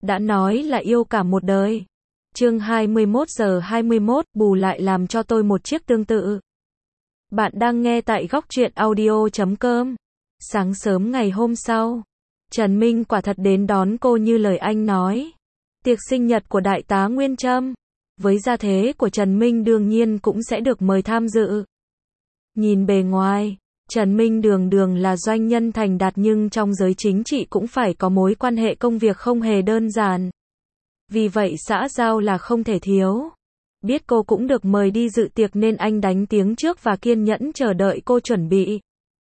đã nói là yêu cả một đời. Chương 21:21, bù lại làm cho tôi một chiếc tương tự. Bạn đang nghe tại góc truyện audio.com. Sáng sớm ngày hôm sau, Trần Minh quả thật đến đón cô như lời anh nói. Tiệc sinh nhật của đại tá Nguyên Trâm. Với gia thế của Trần Minh đương nhiên cũng sẽ được mời tham dự. Nhìn bề ngoài, Trần Minh đường đường là doanh nhân thành đạt nhưng trong giới chính trị cũng phải có mối quan hệ công việc không hề đơn giản. Vì vậy xã giao là không thể thiếu. Biết cô cũng được mời đi dự tiệc nên anh đánh tiếng trước và kiên nhẫn chờ đợi cô chuẩn bị.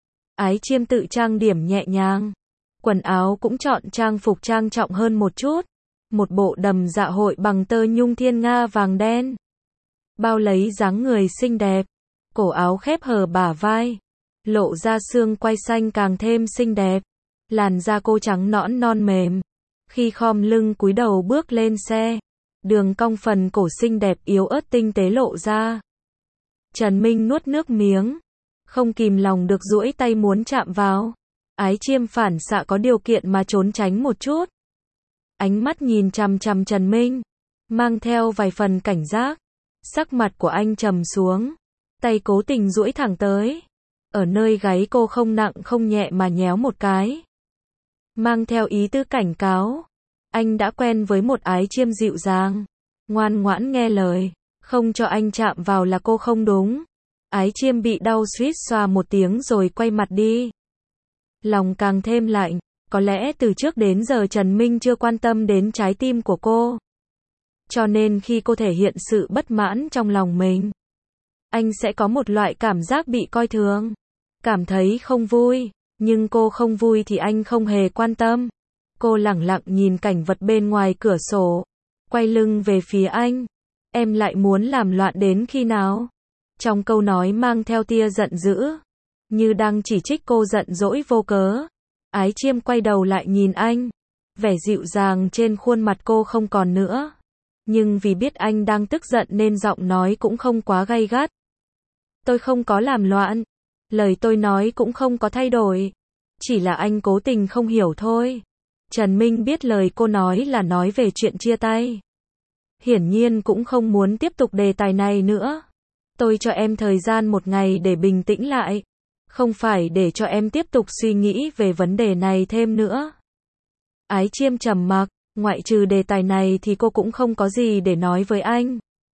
Ái Chiêm tự trang điểm nhẹ nhàng. Quần áo cũng chọn trang phục trang trọng hơn một chút. Một bộ đầm dạ hội bằng tơ nhung thiên nga vàng đen. Bao lấy dáng người xinh đẹp. Cổ áo khép hở bả vai. Lộ ra xương quai xanh càng thêm xinh đẹp. Làn da cô trắng nõn non mềm. Khi khom lưng cúi đầu bước lên xe, đường cong phần cổ xinh đẹp yếu ớt tinh tế lộ ra. Trần Minh nuốt nước miếng, không kìm lòng được duỗi tay muốn chạm vào. Ái Chiêm phản xạ có điều kiện mà trốn tránh một chút. Ánh mắt nhìn chằm chằm Trần Minh, mang theo vài phần cảnh giác. Sắc mặt của anh trầm xuống, tay cố tình duỗi thẳng tới. Ở nơi gáy cô không nặng không nhẹ mà nhéo một cái. Mang theo ý tứ cảnh cáo. Anh đã quen với một Ái Chiêm dịu dàng, ngoan ngoãn nghe lời, không cho anh chạm vào là cô không đúng. Ái Chiêm bị đau suýt xoa một tiếng rồi quay mặt đi. Lòng càng thêm lạnh, có lẽ từ trước đến giờ Trần Minh chưa quan tâm đến trái tim của cô. Cho nên khi cô thể hiện sự bất mãn trong lòng mình, anh sẽ có một loại cảm giác bị coi thường, cảm thấy không vui. Nhưng cô không vui thì anh không hề quan tâm. Cô lẳng lặng nhìn cảnh vật bên ngoài cửa sổ, quay lưng về phía anh. Em lại muốn làm loạn đến khi nào? Trong câu nói mang theo tia giận dữ, như đang chỉ trích cô giận dỗi vô cớ. Ái Chiêm quay đầu lại nhìn anh. Vẻ dịu dàng trên khuôn mặt cô không còn nữa. Nhưng vì biết anh đang tức giận nên giọng nói cũng không quá gay gắt. Tôi không có làm loạn. Lời tôi nói cũng không có thay đổi. Chỉ là anh cố tình không hiểu thôi. Trần Minh biết lời cô nói là nói về chuyện chia tay. Hiển nhiên cũng không muốn tiếp tục đề tài này nữa. Tôi cho em thời gian một ngày để bình tĩnh lại. Không phải để cho em tiếp tục suy nghĩ về vấn đề này thêm nữa. Ái Chiêm trầm mặc, ngoại trừ đề tài này thì cô cũng không có gì để nói với anh.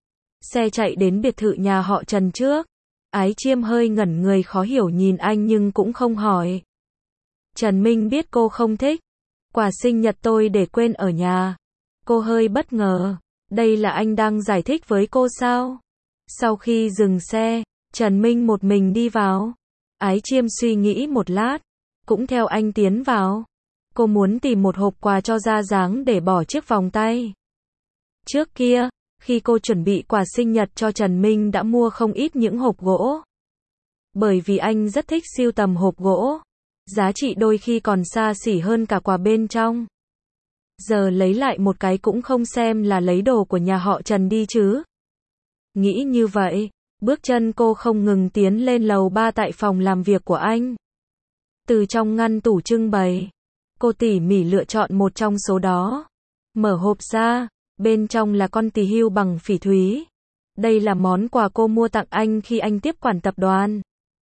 Xe chạy đến biệt thự nhà họ Trần trước. Ái Chiêm hơi ngẩn người khó hiểu nhìn anh nhưng cũng không hỏi. Trần Minh biết cô không thích. Quà sinh nhật tôi để quên ở nhà. Cô hơi bất ngờ. Đây là anh đang giải thích với cô sao? Sau khi dừng xe, Trần Minh một mình đi vào. Ái Chiêm suy nghĩ một lát, cũng theo anh tiến vào. Cô muốn tìm một hộp quà cho ra dáng để bỏ chiếc vòng tay. Trước kia, khi cô chuẩn bị quà sinh nhật cho Trần Minh đã mua không ít những hộp gỗ. Bởi vì anh rất thích sưu tầm hộp gỗ. Giá trị đôi khi còn xa xỉ hơn cả quà bên trong. Giờ lấy lại một cái cũng không xem là lấy đồ của nhà họ Trần đi chứ. Nghĩ như vậy, bước chân cô không ngừng tiến lên lầu 3 tại phòng làm việc của anh. Từ trong ngăn tủ trưng bày, cô tỉ mỉ lựa chọn một trong số đó. Mở hộp ra, bên trong là con tỳ hưu bằng phỉ thúy. Đây là món quà cô mua tặng anh khi anh tiếp quản tập đoàn.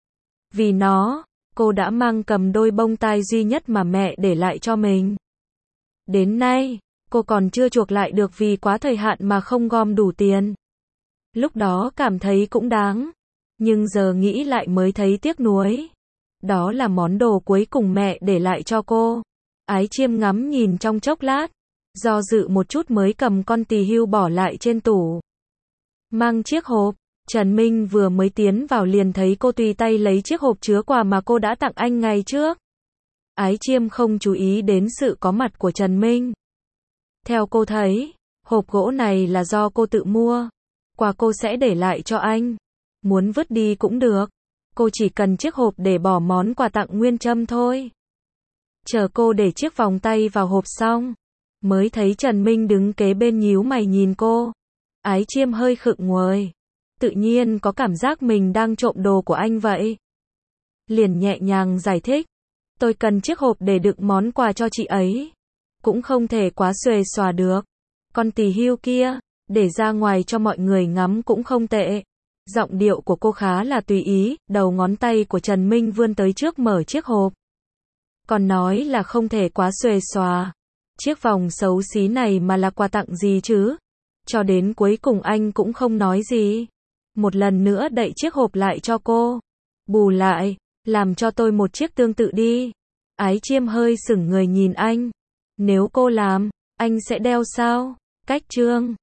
Vì nó, cô đã mang cầm đôi bông tai duy nhất mà mẹ để lại cho mình. Đến nay, cô còn chưa chuộc lại được vì quá thời hạn mà không gom đủ tiền. Lúc đó cảm thấy cũng đáng, nhưng giờ nghĩ lại mới thấy tiếc nuối. Đó là món đồ cuối cùng mẹ để lại cho cô. Ái Chiêm ngắm nhìn trong chốc lát, do dự một chút mới cầm con tỳ hưu bỏ lại trên tủ. Mang chiếc hộp, Trần Minh vừa mới tiến vào liền thấy cô tùy tay lấy chiếc hộp chứa quà mà cô đã tặng anh ngày trước. Ái Chiêm không chú ý đến sự có mặt của Trần Minh. Theo cô thấy, hộp gỗ này là do cô tự mua. Quà cô sẽ để lại cho anh. Muốn vứt đi cũng được. Cô chỉ cần chiếc hộp để bỏ món quà tặng Nguyên Trâm thôi. Chờ cô để chiếc vòng tay vào hộp xong, mới thấy Trần Minh đứng kế bên nhíu mày nhìn cô. Ái Chiêm hơi khựng người. Tự nhiên có cảm giác mình đang trộm đồ của anh vậy. Liền nhẹ nhàng giải thích. Tôi cần chiếc hộp để đựng món quà cho chị ấy. cũng không thể quá xuề xòa được. Con tỳ hưu kia, để ra ngoài cho mọi người ngắm cũng không tệ. Giọng điệu của cô khá là tùy ý, đầu ngón tay của Trần Minh vươn tới trước mở chiếc hộp. Còn nói là không thể quá xuề xòa. Chiếc vòng xấu xí này mà là quà tặng gì chứ? Cho đến cuối cùng anh cũng không nói gì. Một lần nữa đậy chiếc hộp lại cho cô. Bù lại, làm cho tôi một chiếc tương tự đi. Ái Chiêm hơi sững người nhìn anh. Nếu cô làm, anh sẽ đeo sao? Cách Trương